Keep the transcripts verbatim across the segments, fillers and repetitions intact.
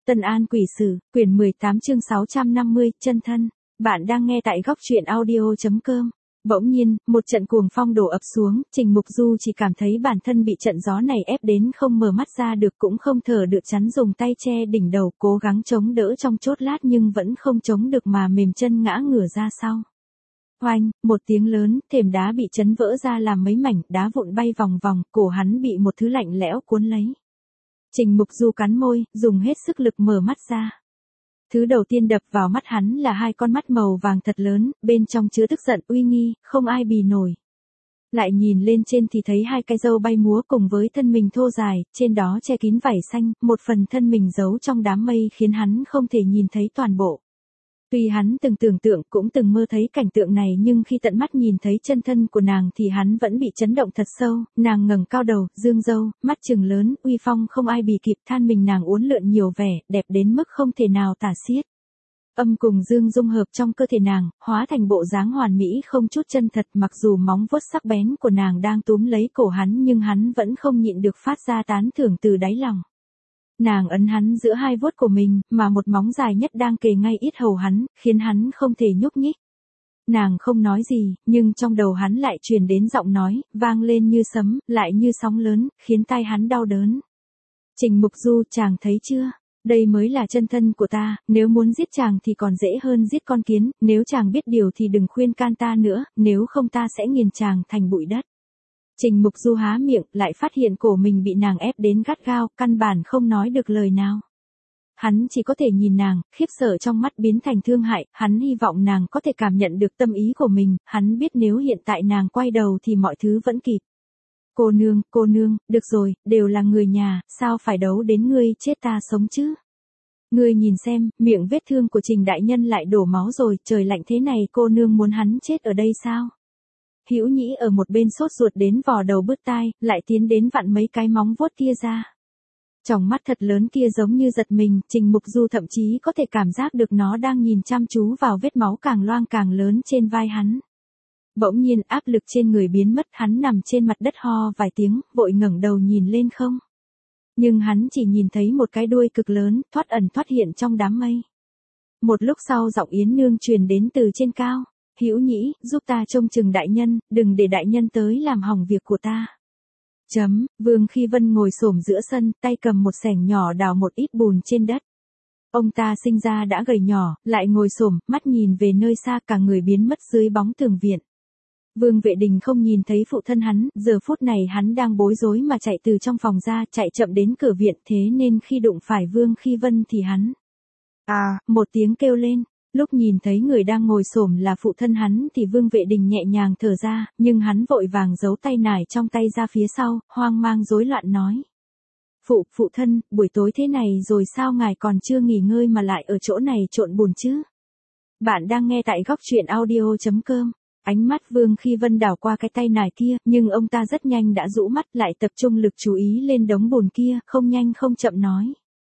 Tân An Quỷ Sử, quyển mười tám chương sáu trăm năm mươi, chân thân. Bạn đang nghe tại góc truyện audio chấm com. Bỗng nhiên, một trận cuồng phong đổ ập xuống, Trình Mục Du chỉ cảm thấy bản thân bị trận gió này ép đến không mở mắt ra được, cũng không thở được, chắn dùng tay che đỉnh đầu, cố gắng chống đỡ trong chốt lát nhưng vẫn không chống được mà mềm chân ngã ngửa ra sau. Oanh, một tiếng lớn, thềm đá bị chấn vỡ ra làm mấy mảnh, đá vụn bay vòng vòng, cổ hắn bị một thứ lạnh lẽo cuốn lấy. Trình Mục Du cắn môi, dùng hết sức lực mở mắt ra. Thứ đầu tiên đập vào mắt hắn là hai con mắt màu vàng thật lớn, bên trong chứa tức giận uy nghi, không ai bì nổi. Lại nhìn lên trên thì thấy hai cái râu bay múa cùng với thân mình thô dài, trên đó che kín vảy xanh, một phần thân mình giấu trong đám mây khiến hắn không thể nhìn thấy toàn bộ. Tuy hắn từng tưởng tượng cũng từng mơ thấy cảnh tượng này, nhưng khi tận mắt nhìn thấy chân thân của nàng thì hắn vẫn bị chấn động thật sâu. Nàng ngẩng cao đầu, dương râu, mắt trừng lớn, uy phong không ai bì kịp, than mình nàng uốn lượn nhiều vẻ, đẹp đến mức không thể nào tả xiết. Âm cùng dương dung hợp trong cơ thể nàng, hóa thành bộ dáng hoàn mỹ không chút chân thật, mặc dù móng vuốt sắc bén của nàng đang túm lấy cổ hắn nhưng hắn vẫn không nhịn được phát ra tán thưởng từ đáy lòng. Nàng ấn hắn giữa hai vuốt của mình, mà một móng dài nhất đang kề ngay yết hầu hắn, khiến hắn không thể nhúc nhích. Nàng không nói gì, nhưng trong đầu hắn lại truyền đến giọng nói, vang lên như sấm, lại như sóng lớn, khiến tai hắn đau đớn. Trình Mục Du, chàng thấy chưa? Đây mới là chân thân của ta, nếu muốn giết chàng thì còn dễ hơn giết con kiến, nếu chàng biết điều thì đừng khuyên can ta nữa, nếu không ta sẽ nghiền chàng thành bụi đất. Trình Mục Du há miệng, lại phát hiện cổ mình bị nàng ép đến gắt gao, căn bản không nói được lời nào. Hắn chỉ có thể nhìn nàng, khiếp sợ trong mắt biến thành thương hại, hắn hy vọng nàng có thể cảm nhận được tâm ý của mình, hắn biết nếu hiện tại nàng quay đầu thì mọi thứ vẫn kịp. Cô nương, cô nương, được rồi, đều là người nhà, sao phải đấu đến ngươi chết ta sống chứ? Ngươi nhìn xem, miệng vết thương của Trình đại nhân lại đổ máu rồi, trời lạnh thế này cô nương muốn hắn chết ở đây sao? Hữu Nhĩ ở một bên sốt ruột đến vò đầu bứt tai, lại tiến đến vặn mấy cái móng vuốt kia ra. Tròng mắt thật lớn kia giống như giật mình, Trình Mục Du thậm chí có thể cảm giác được nó đang nhìn chăm chú vào vết máu càng loang càng lớn trên vai hắn. Bỗng nhiên áp lực trên người biến mất, hắn nằm trên mặt đất ho vài tiếng, vội ngẩng đầu nhìn lên không. Nhưng hắn chỉ nhìn thấy một cái đuôi cực lớn, thoát ẩn thoát hiện trong đám mây. Một lúc sau giọng Yến Nương truyền đến từ trên cao. Hữu Nhĩ, giúp ta trông chừng đại nhân, đừng để đại nhân tới làm hỏng việc của ta. Chấm, Vương Khi Vân ngồi xổm giữa sân, tay cầm một xẻng nhỏ đào một ít bùn trên đất. Ông ta sinh ra đã gầy nhỏ, lại ngồi xổm, mắt nhìn về nơi xa, cả người biến mất dưới bóng tường viện. Vương Vệ Đình không nhìn thấy phụ thân hắn, giờ phút này hắn đang bối rối mà chạy từ trong phòng ra, chạy chậm đến cửa viện, thế nên khi đụng phải Vương Khi Vân thì hắn à, một tiếng kêu lên. Lúc nhìn thấy người đang ngồi xổm là phụ thân hắn thì Vương Vệ Đình nhẹ nhàng thở ra, nhưng hắn vội vàng giấu tay nải trong tay ra phía sau, hoang mang rối loạn nói. Phụ, phụ thân, buổi tối thế này rồi sao ngài còn chưa nghỉ ngơi mà lại ở chỗ này trộn bùn chứ? Bạn đang nghe tại góc truyện audio chấm com. Ánh mắt Vương Khi Vân đảo qua cái tay nải kia, nhưng ông ta rất nhanh đã rũ mắt lại tập trung lực chú ý lên đống bùn kia, không nhanh không chậm nói.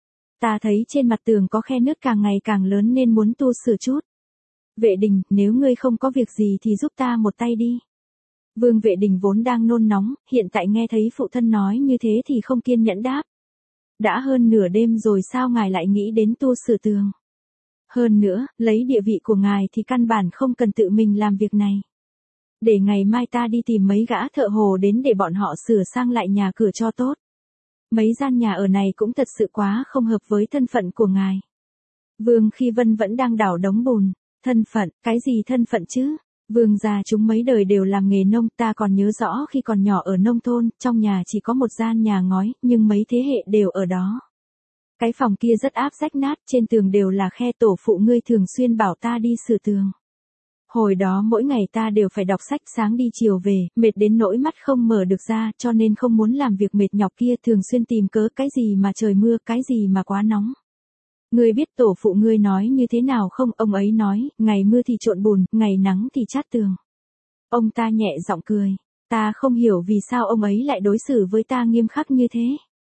Ta thấy trên mặt tường có khe nứt càng ngày càng lớn nên muốn tu sửa chút. Vệ Đình, nếu ngươi không có việc gì thì giúp ta một tay đi. Vương Vệ Đình vốn đang nôn nóng, hiện tại nghe thấy phụ thân nói như thế thì không kiên nhẫn đáp. Đã hơn nửa đêm rồi sao ngài lại nghĩ đến tu sửa tường? Hơn nữa, lấy địa vị của ngài thì căn bản không cần tự mình làm việc này. Để ngày mai ta đi tìm mấy gã thợ hồ đến để bọn họ sửa sang lại nhà cửa cho tốt. Mấy gian nhà ở này cũng thật sự quá không hợp với thân phận của ngài. Vương Khi Vân vẫn đang đảo đống bùn. Thân phận, cái gì thân phận chứ? Vương gia chúng mấy đời đều làm nghề nông, ta còn nhớ rõ khi còn nhỏ ở nông thôn, trong nhà chỉ có một gian nhà ngói, nhưng mấy thế hệ đều ở đó. Cái phòng kia rất áp rách nát, trên tường đều là khe, tổ phụ ngươi thường xuyên bảo ta đi sửa tường. Hồi đó mỗi ngày ta đều phải đọc sách sáng đi chiều về, mệt đến nỗi mắt không mở được ra, cho nên không muốn làm việc mệt nhọc kia, thường xuyên tìm cớ cái gì mà trời mưa, cái gì mà quá nóng. Ngươi biết tổ phụ ngươi nói như thế nào không? Ông ấy nói, ngày mưa thì trộn bùn, ngày nắng thì chát tường. Ông ta nhẹ giọng cười, ta không hiểu vì sao ông ấy lại đối xử với ta nghiêm khắc như thế.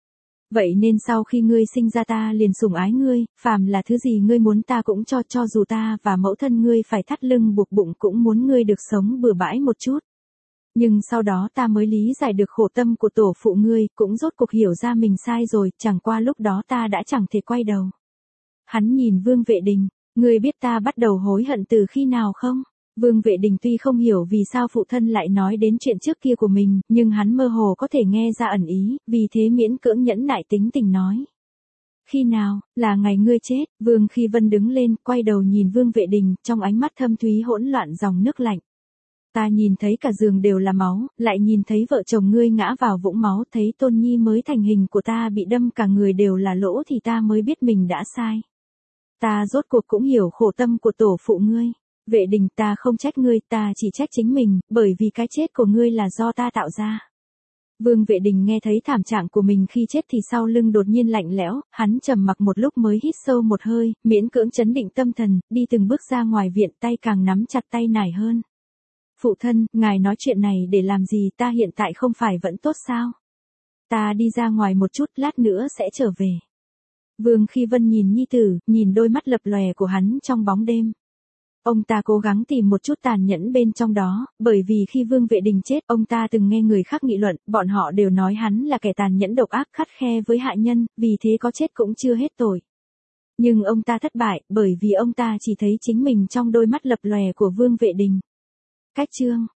Vậy nên sau khi ngươi sinh ra ta liền sủng ái ngươi, phàm là thứ gì ngươi muốn ta cũng cho, cho dù ta và mẫu thân ngươi phải thắt lưng buộc bụng cũng muốn ngươi được sống bừa bãi một chút. Nhưng sau đó ta mới lý giải được khổ tâm của tổ phụ ngươi, cũng rốt cuộc hiểu ra mình sai rồi, chẳng qua lúc đó ta đã chẳng thể quay đầu. Hắn nhìn Vương Vệ Đình, ngươi biết ta bắt đầu hối hận từ khi nào không? Vương Vệ Đình tuy không hiểu vì sao phụ thân lại nói đến chuyện trước kia của mình, nhưng hắn mơ hồ có thể nghe ra ẩn ý, vì thế miễn cưỡng nhẫn nại tính tình nói. Khi nào, là ngày ngươi chết? Vương Khi Vân đứng lên, quay đầu nhìn Vương Vệ Đình, trong ánh mắt thâm thúy hỗn loạn dòng nước lạnh. Ta nhìn thấy cả giường đều là máu, lại nhìn thấy vợ chồng ngươi ngã vào vũng máu, thấy Tôn Nhi mới thành hình của ta bị đâm cả người đều là lỗ thì ta mới biết mình đã sai. Ta rốt cuộc cũng hiểu khổ tâm của tổ phụ ngươi. Vệ Đình, ta không trách ngươi, ta chỉ trách chính mình, bởi vì cái chết của ngươi là do ta tạo ra. Vương Vệ Đình nghe thấy thảm trạng của mình khi chết thì sau lưng đột nhiên lạnh lẽo, hắn trầm mặc một lúc mới hít sâu một hơi, miễn cưỡng trấn định tâm thần, đi từng bước ra ngoài viện, tay càng nắm chặt tay nải hơn. Phụ thân, ngài nói chuyện này để làm gì, ta hiện tại không phải vẫn tốt sao? Ta đi ra ngoài một chút, lát nữa sẽ trở về. Vương Khi Vân nhìn nhi tử, nhìn đôi mắt lập lòe của hắn trong bóng đêm. Ông ta cố gắng tìm một chút tàn nhẫn bên trong đó, bởi vì khi Vương Vệ Đình chết, ông ta từng nghe người khác nghị luận, bọn họ đều nói hắn là kẻ tàn nhẫn độc ác khắt khe với hạ nhân, vì thế có chết cũng chưa hết tội. Nhưng ông ta thất bại, bởi vì ông ta chỉ thấy chính mình trong đôi mắt lập lòe của Vương Vệ Đình. Cách chương